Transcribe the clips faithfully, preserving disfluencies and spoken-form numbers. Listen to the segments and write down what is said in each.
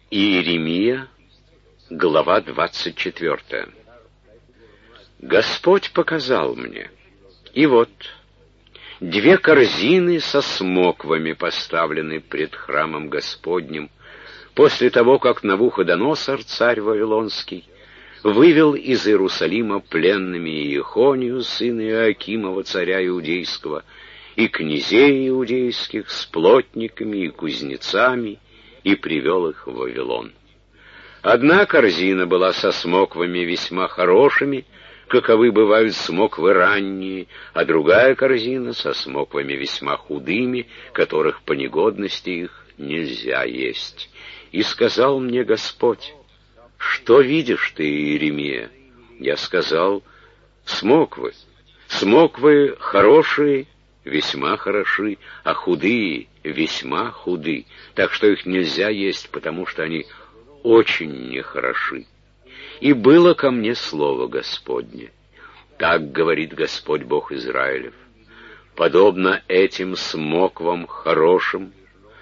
Иеремия, глава двадцать четвёртая. Господь показал мне, и вот две корзины со смоквами поставлены пред храмом Господним, после того, как Навуходоносор, царь Вавилонский, вывел из Иерусалима пленными Иехонию, сына Иоакимова, царя Иудейского, и князей иудейских с плотниками и кузнецами, и привел их в Вавилон. Одна корзина была со смоквами весьма хорошими, каковы бывают смоквы ранние, а другая корзина со смоквами весьма худыми, которых по негодности их нельзя есть. И сказал мне Господь: что видишь ты, Иеремия? Я сказал: смоквы. Смоквы хорошие, весьма хороши, а худые весьма худы, так что их нельзя есть, потому что они очень нехороши. И было ко мне слово Господне: так говорит Господь Бог Израилев: подобно этим смоквам хорошим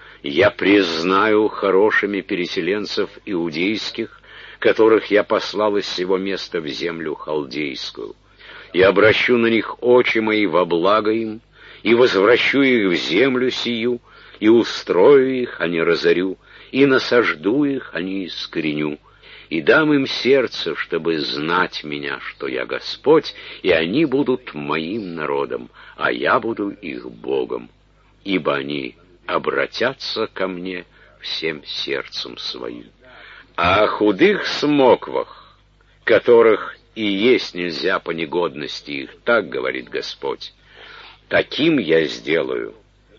я признаю хорошими переселенцев иудейских, которых я послал из сего места в землю халдейскую. И обращу на них очи мои во благо им, и возвращу их в землю сию, и устрою их, а не разорю, и насажду их, а не искореню, и дам им сердце, чтобы знать меня, что я Господь, и они будут моим народом, а я буду их Богом, ибо они обратятся ко мне всем сердцем своим. А о худых смоквах, которых и есть нельзя по негодности их, так говорит Господь: таким я сделаю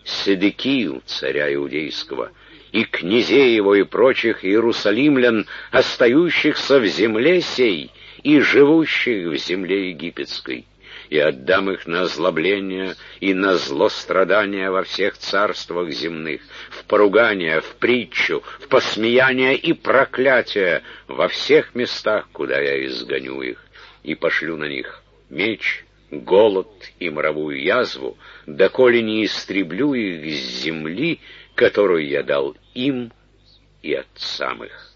Седекию, царя Иудейского, и князей его и прочих иерусалимлян, остающихся в земле сей и живущих в земле египетской, и отдам их на озлобление и на злострадание во всех царствах земных, в поругание, в притчу, в посмеяние и проклятие во всех местах, куда я изгоню их, и пошлю на них меч, голод и моровую язву, доколе не истреблю их с земли, которую я дал им и отцам их.